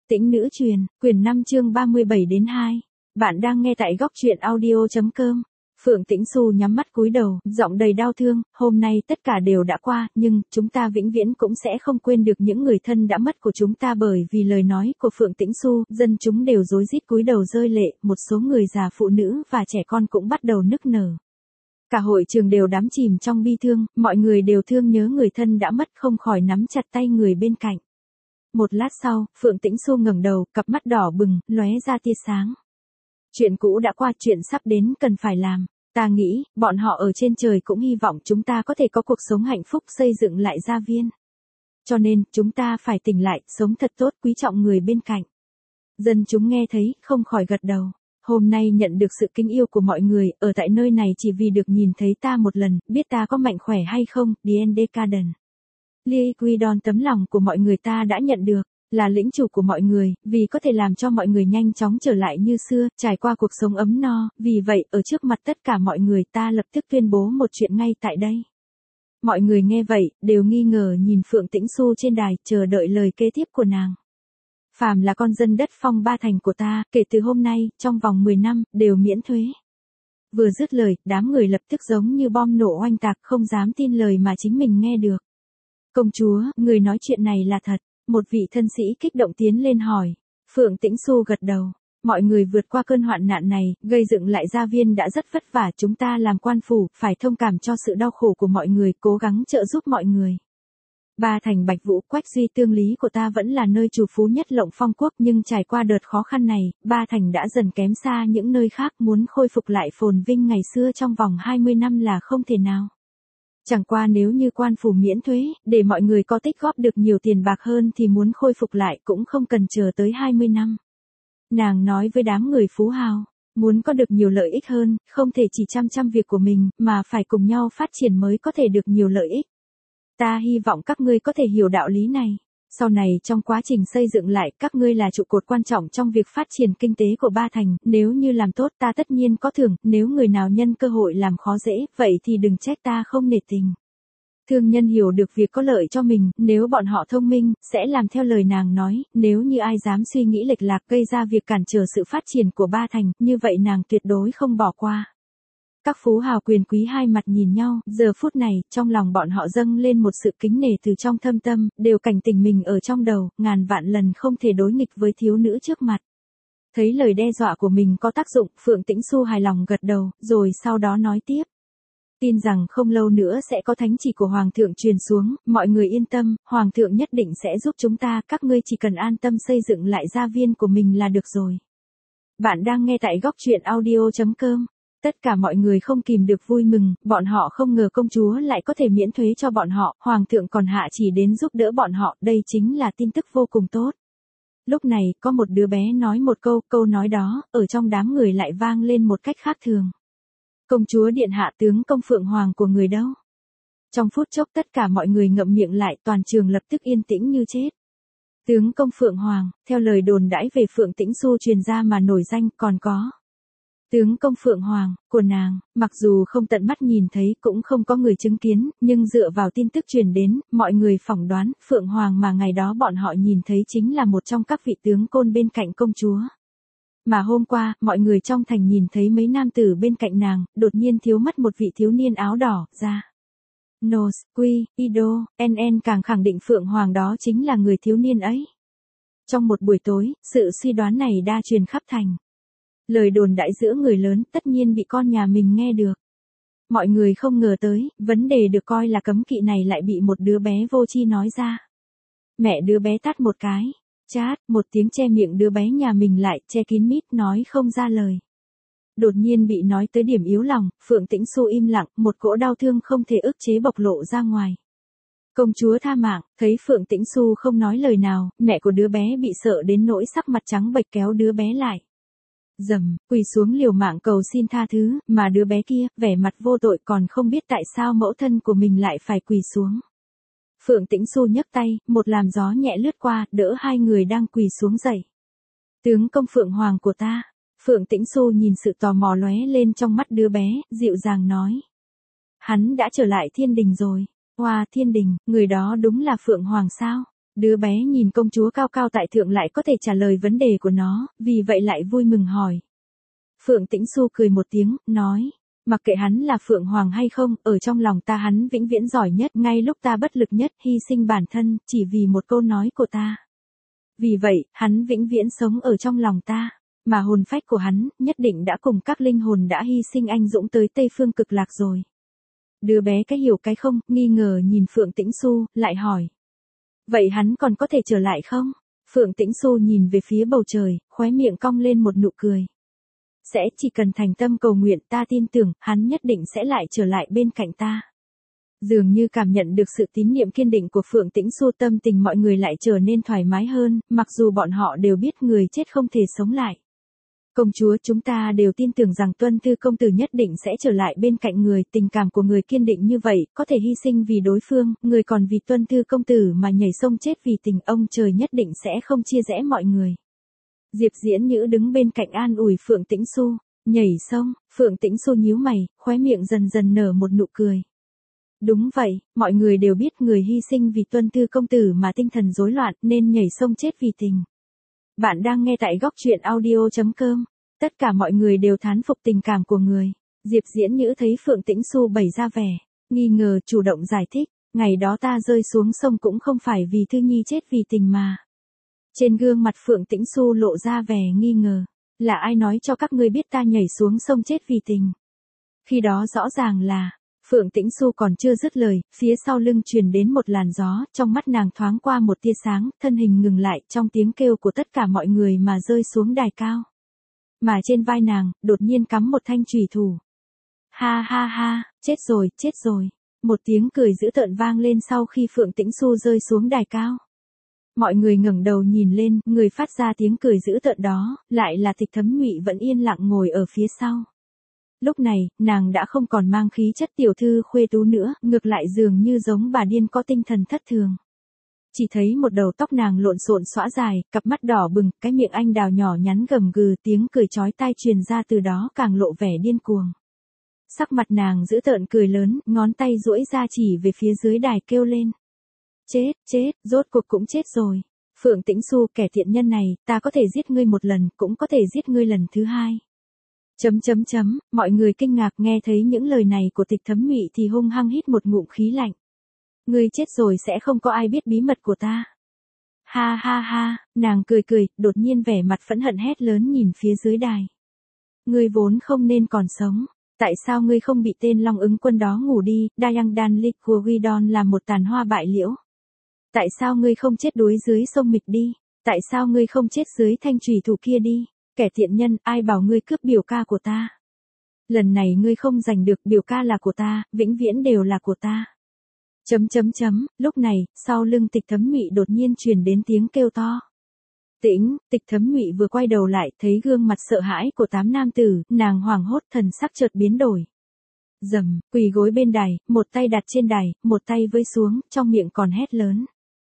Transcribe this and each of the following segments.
Tĩnh nữ truyền, quyển 5 chương 37 đến 2. Bạn đang nghe tại góc truyện audio.com. Phượng Tĩnh Xu nhắm mắt cúi đầu, giọng đầy đau thương, hôm nay tất cả đều đã qua, nhưng chúng ta vĩnh viễn cũng sẽ không quên được những người thân đã mất của chúng ta bởi vì lời nói của Phượng Tĩnh Xu, dân chúng đều rối rít cúi đầu rơi lệ, một số người già phụ nữ và trẻ con cũng bắt đầu nức nở. Cả hội trường đều đắm chìm trong bi thương, mọi người đều thương nhớ người thân đã mất không khỏi nắm chặt tay người bên cạnh. Một lát sau, Phượng Tĩnh Xu ngẩng đầu, cặp mắt đỏ bừng, lóe ra tia sáng. Chuyện cũ đã qua, chuyện sắp đến cần phải làm. Ta nghĩ, bọn họ ở trên trời cũng hy vọng chúng ta có thể có cuộc sống hạnh phúc xây dựng lại gia viên. Cho nên, chúng ta phải tỉnh lại, sống thật tốt, quý trọng người bên cạnh. Dân chúng nghe thấy, không khỏi gật đầu. Hôm nay nhận được sự kính yêu của mọi người, ở tại nơi này chỉ vì được nhìn thấy ta một lần, biết ta có mạnh khỏe hay không, D&D Garden. Lee Quidon, tấm lòng của mọi người ta đã nhận được, là lĩnh chủ của mọi người, vì có thể làm cho mọi người nhanh chóng trở lại như xưa, trải qua cuộc sống ấm no, vì vậy, ở trước mặt tất cả mọi người ta lập tức tuyên bố một chuyện ngay tại đây. Mọi người nghe vậy, đều nghi ngờ nhìn Phượng Tĩnh Xu trên đài, chờ đợi lời kế tiếp của nàng. Phàm là con dân đất Phong Ba Thành của ta, kể từ hôm nay, trong vòng 10 năm, đều miễn thuế. Vừa dứt lời, đám người lập tức giống như bom nổ oanh tạc, không dám tin lời mà chính mình nghe được. Công chúa, người nói chuyện này là thật. Một vị thân sĩ kích động tiến lên hỏi. Phượng Tĩnh Xu gật đầu. Mọi người vượt qua cơn hoạn nạn này, gây dựng lại gia viên đã rất vất vả, chúng ta làm quan phủ, phải thông cảm cho sự đau khổ của mọi người, cố gắng trợ giúp mọi người. Ba Thành Bạch Vũ, Quách Duy, Tương Lý của ta vẫn là nơi trù phú nhất Lộng Phong quốc, nhưng trải qua đợt khó khăn này, Ba Thành đã dần kém xa những nơi khác, muốn khôi phục lại phồn vinh ngày xưa trong vòng 20 năm là không thể nào. Chẳng qua nếu như quan phủ miễn thuế, để mọi người có tích góp được nhiều tiền bạc hơn thì muốn khôi phục lại cũng không cần chờ tới 20 năm. Nàng nói với đám người phú hào, muốn có được nhiều lợi ích hơn, không thể chỉ chăm việc của mình, mà phải cùng nhau phát triển mới có thể được nhiều lợi ích. Ta hy vọng các ngươi có thể hiểu đạo lý này. Sau này trong quá trình xây dựng lại, các ngươi là trụ cột quan trọng trong việc phát triển kinh tế của Ba Thành, nếu như làm tốt ta tất nhiên có thưởng, nếu người nào nhân cơ hội làm khó dễ, vậy thì đừng trách ta không nể tình. Thương nhân hiểu được việc có lợi cho mình, nếu bọn họ thông minh, sẽ làm theo lời nàng nói, nếu như ai dám suy nghĩ lệch lạc gây ra việc cản trở sự phát triển của Ba Thành, như vậy nàng tuyệt đối không bỏ qua. Các phú hào quyền quý hai mặt nhìn nhau, giờ phút này, trong lòng bọn họ dâng lên một sự kính nể từ trong thâm tâm, đều cảnh tỉnh mình ở trong đầu, ngàn vạn lần không thể đối nghịch với thiếu nữ trước mặt. Thấy lời đe dọa của mình có tác dụng, Phượng Tĩnh Xu hài lòng gật đầu, rồi sau đó nói tiếp. Tin rằng không lâu nữa sẽ có thánh chỉ của Hoàng thượng truyền xuống, mọi người yên tâm, Hoàng thượng nhất định sẽ giúp chúng ta, các ngươi chỉ cần an tâm xây dựng lại gia viên của mình là được rồi. Bạn đang nghe tại góc truyện audio.com. Tất cả mọi người không kìm được vui mừng, bọn họ không ngờ công chúa lại có thể miễn thuế cho bọn họ, Hoàng thượng còn hạ chỉ đến giúp đỡ bọn họ, đây chính là tin tức vô cùng tốt. Lúc này, có một đứa bé nói một câu nói đó, ở trong đám người lại vang lên một cách khác thường. Công chúa điện hạ, tướng công Phượng Hoàng của người đâu? Trong phút chốc tất cả mọi người ngậm miệng lại, toàn trường lập tức yên tĩnh như chết. Tướng công Phượng Hoàng, theo lời đồn đãi về Phượng Tĩnh Xu truyền ra mà nổi danh, còn có tướng công Phượng Hoàng, của nàng, mặc dù không tận mắt nhìn thấy cũng không có người chứng kiến, nhưng dựa vào tin tức truyền đến, mọi người phỏng đoán, Phượng Hoàng mà ngày đó bọn họ nhìn thấy chính là một trong các vị tướng côn bên cạnh công chúa. Mà hôm qua, mọi người trong thành nhìn thấy mấy nam tử bên cạnh nàng, đột nhiên thiếu mất một vị thiếu niên áo đỏ, ra. Nos, Quy, Ido, NN càng khẳng định Phượng Hoàng đó chính là người thiếu niên ấy. Trong một buổi tối, sự suy đoán này đa truyền khắp thành. Lời đồn đại giữa người lớn tất nhiên bị con nhà mình nghe được. Mọi người không ngờ tới, vấn đề được coi là cấm kỵ này lại bị một đứa bé vô tri nói ra. Mẹ đứa bé tát một cái. Chát, một tiếng che miệng đứa bé nhà mình lại, che kín mít, nói không ra lời. Đột nhiên bị nói tới điểm yếu lòng, Phượng Tĩnh Xu im lặng, một cỗ đau thương không thể ức chế bộc lộ ra ngoài. Công chúa tha mạng, thấy Phượng Tĩnh Xu không nói lời nào, mẹ của đứa bé bị sợ đến nỗi sắc mặt trắng bệch kéo đứa bé lại. Dầm, quỳ xuống liều mạng cầu xin tha thứ, mà đứa bé kia, vẻ mặt vô tội còn không biết tại sao mẫu thân của mình lại phải quỳ xuống. Phượng Tĩnh Xu nhấc tay, một làn gió nhẹ lướt qua, đỡ hai người đang quỳ xuống dậy. Tướng công Phượng Hoàng của ta. Phượng Tĩnh Xu nhìn sự tò mò lóe lên trong mắt đứa bé, dịu dàng nói. Hắn đã trở lại thiên đình rồi. Hoa, thiên đình, người đó đúng là Phượng Hoàng sao? Đứa bé nhìn công chúa cao cao tại thượng lại có thể trả lời vấn đề của nó, vì vậy lại vui mừng hỏi. Phượng Tĩnh Xu cười một tiếng, nói. Mặc kệ hắn là Phượng Hoàng hay không, ở trong lòng ta hắn vĩnh viễn giỏi nhất, ngay lúc ta bất lực nhất, hy sinh bản thân, chỉ vì một câu nói của ta. Vì vậy, hắn vĩnh viễn sống ở trong lòng ta, mà hồn phách của hắn, nhất định đã cùng các linh hồn đã hy sinh anh dũng tới Tây Phương Cực Lạc rồi. Đứa bé cái hiểu cái không, nghi ngờ nhìn Phượng Tĩnh Xu, lại hỏi. Vậy hắn còn có thể trở lại không? Phượng Tĩnh Xu nhìn về phía bầu trời, khóe miệng cong lên một nụ cười. Sẽ, chỉ cần thành tâm cầu nguyện, ta tin tưởng, hắn nhất định sẽ lại trở lại bên cạnh ta. Dường như cảm nhận được sự tín niệm kiên định của Phượng Tĩnh Xu, tâm tình mọi người lại trở nên thoải mái hơn, mặc dù bọn họ đều biết người chết không thể sống lại. Công chúa, chúng ta đều tin tưởng rằng Tuân Thư công tử nhất định sẽ trở lại bên cạnh người, tình cảm của người kiên định như vậy, có thể hy sinh vì đối phương, người còn vì Tuân Thư công tử mà nhảy sông chết vì tình, ông trời nhất định sẽ không chia rẽ mọi người. Diệp Diễn Nhữ đứng bên cạnh an ủi Phượng Tĩnh Xu. Nhảy sông, Phượng Tĩnh Xu nhíu mày, khóe miệng dần dần nở một nụ cười. Đúng vậy, mọi người đều biết người hy sinh vì Tuân Thư công tử mà tinh thần rối loạn nên nhảy sông chết vì tình. Bạn đang nghe tại góc truyện audio.com. Tất cả mọi người đều thán phục tình cảm của người. Diệp Diễn Nhữ thấy Phượng Tĩnh Xu bày ra vẻ nghi ngờ, chủ động giải thích. Ngày đó ta rơi xuống sông cũng không phải vì Thư Nhi chết vì tình mà. Trên gương mặt Phượng Tĩnh Xu lộ ra vẻ nghi ngờ. Là ai nói cho các ngươi biết ta nhảy xuống sông chết vì tình? Khi đó rõ ràng là, Phượng Tĩnh Xu còn chưa dứt lời, phía sau lưng truyền đến một làn gió, trong mắt nàng thoáng qua một tia sáng, thân hình ngừng lại trong tiếng kêu của tất cả mọi người mà rơi xuống đài cao. Mà trên vai nàng, đột nhiên cắm một thanh chùy thủ. Ha ha ha, chết rồi. Một tiếng cười dữ tợn vang lên sau khi Phượng Tĩnh Xu rơi xuống đài cao. Mọi người ngẩng đầu nhìn lên, người phát ra tiếng cười dữ tợn đó, lại là Tịch Thấm Nhụy vẫn yên lặng ngồi ở phía sau. Lúc này, nàng đã không còn mang khí chất tiểu thư khuê tú nữa, ngược lại dường như giống bà điên có tinh thần thất thường. Chỉ thấy một đầu tóc nàng lộn xộn xõa dài, cặp mắt đỏ bừng, cái miệng anh đào nhỏ nhắn gầm gừ, tiếng cười chói tai truyền ra từ đó càng lộ vẻ điên cuồng. Sắc mặt nàng dữ tợn cười lớn, ngón tay duỗi ra chỉ về phía dưới đài kêu lên. Chết, rốt cuộc cũng chết rồi. Phượng Tĩnh Xu, kẻ thiện nhân này, ta có thể giết ngươi một lần, cũng có thể giết ngươi lần thứ hai. Mọi người kinh ngạc nghe thấy những lời này của Tịch Thấm Nhụy thì hung hăng hít một ngụm khí lạnh. Ngươi chết rồi sẽ không có ai biết bí mật của ta. Ha ha ha, nàng cười, đột nhiên vẻ mặt phẫn hận hét lớn nhìn phía dưới đài. Ngươi vốn không nên còn sống. Tại sao ngươi không bị tên Long Ứng Quân đó ngủ đi, Dayang Dan Lik của Guidon làm một tàn hoa bại liễu? Tại sao ngươi không chết đuối dưới sông Mịch đi? Tại sao ngươi không chết dưới thanh chùy thủ kia đi? Kẻ thiện nhân, ai bảo ngươi cướp biểu ca của ta? Lần này ngươi không giành được, biểu ca là của ta, vĩnh viễn đều là của ta. Lúc này, sau lưng Tịch Thấm Nhụy đột nhiên truyền đến tiếng kêu to. Tịch Thấm Nhụy vừa quay đầu lại, thấy gương mặt sợ hãi của 8 nam tử, nàng hoảng hốt, thần sắc chợt biến đổi. Rầm, quỳ gối bên đài, một tay đặt trên đài, một tay vươn xuống, trong miệng còn hét lớn.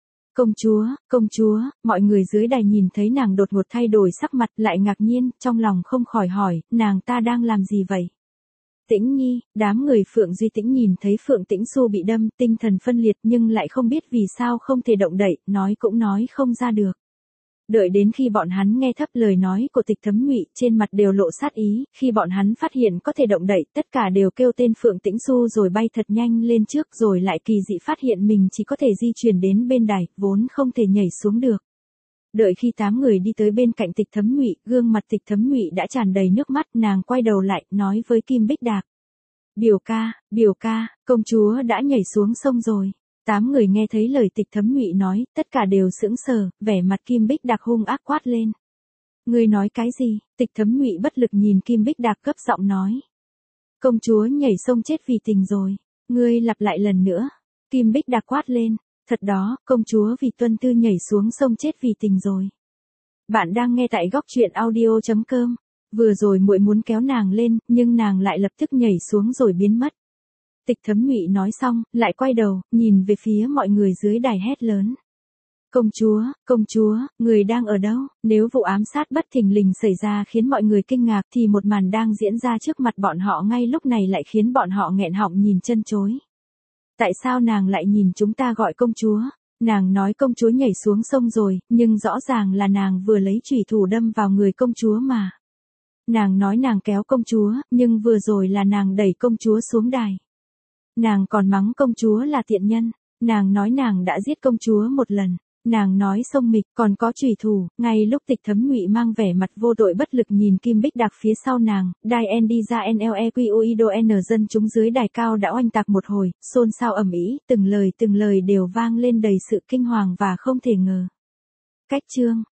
Công chúa, mọi người dưới đài nhìn thấy nàng đột ngột thay đổi sắc mặt, lại ngạc nhiên, trong lòng không khỏi hỏi, nàng ta đang làm gì vậy? Tĩnh Nhi, đám người Phượng Duy Tĩnh nhìn thấy Phượng Tĩnh Xu bị đâm, tinh thần phân liệt nhưng lại không biết vì sao không thể động đậy, nói cũng nói không ra được. Đợi đến khi bọn hắn nghe thấp lời nói của Tịch Thấm Nhụy, trên mặt đều lộ sát ý, khi bọn hắn phát hiện có thể động đậy, tất cả đều kêu tên Phượng Tĩnh Xu rồi bay thật nhanh lên trước, rồi lại kỳ dị phát hiện mình chỉ có thể di chuyển đến bên đài, vốn không thể nhảy xuống được. Đợi khi 8 người đi tới bên cạnh Tịch Thấm Nhụy, gương mặt Tịch Thấm Nhụy đã tràn đầy nước mắt, nàng quay đầu lại, nói với Kim Bích Đạc. Biểu ca, công chúa đã nhảy xuống sông rồi. 8 người nghe thấy lời Tịch Thấm Nhụy nói, tất cả đều sững sờ, vẻ mặt Kim Bích Đạc hung ác quát lên. Ngươi nói cái gì? Tịch Thấm Nhụy bất lực nhìn Kim Bích Đạc gấp giọng nói. Công chúa nhảy sông chết vì tình rồi. Ngươi lặp lại lần nữa. Kim Bích Đạc quát lên. Thật đó, công chúa vì Tuân Tư nhảy xuống sông chết vì tình rồi. Bạn đang nghe tại góc truyện audio.com. Vừa rồi muội muốn kéo nàng lên, nhưng nàng lại lập tức nhảy xuống rồi biến mất. Tịch Thấm Nhụy nói xong, lại quay đầu, nhìn về phía mọi người dưới đài hét lớn. Công chúa, người đang ở đâu? Nếu vụ ám sát bất thình lình xảy ra khiến mọi người kinh ngạc thì một màn đang diễn ra trước mặt bọn họ ngay lúc này lại khiến bọn họ nghẹn họng nhìn chân chối. Tại sao nàng lại nhìn chúng ta gọi công chúa? Nàng nói công chúa nhảy xuống sông rồi, nhưng rõ ràng là nàng vừa lấy chủy thủ đâm vào người công chúa mà. Nàng nói nàng kéo công chúa, nhưng vừa rồi là nàng đẩy công chúa xuống đài. Nàng còn mắng công chúa là tiện nhân. Nàng nói nàng đã giết công chúa một lần. Nàng nói sông mịch còn có chủy thủ. Ngay lúc Tịch Thấm Ngụy mang vẻ mặt vô tội bất lực nhìn Kim Bích Đạc phía sau nàng, đài en đi ra NLEQUIDON dân chúng dưới đài cao đã oanh tạc một hồi, xôn xao ầm ĩ, từng lời đều vang lên đầy sự kinh hoàng và không thể ngờ. Cách chương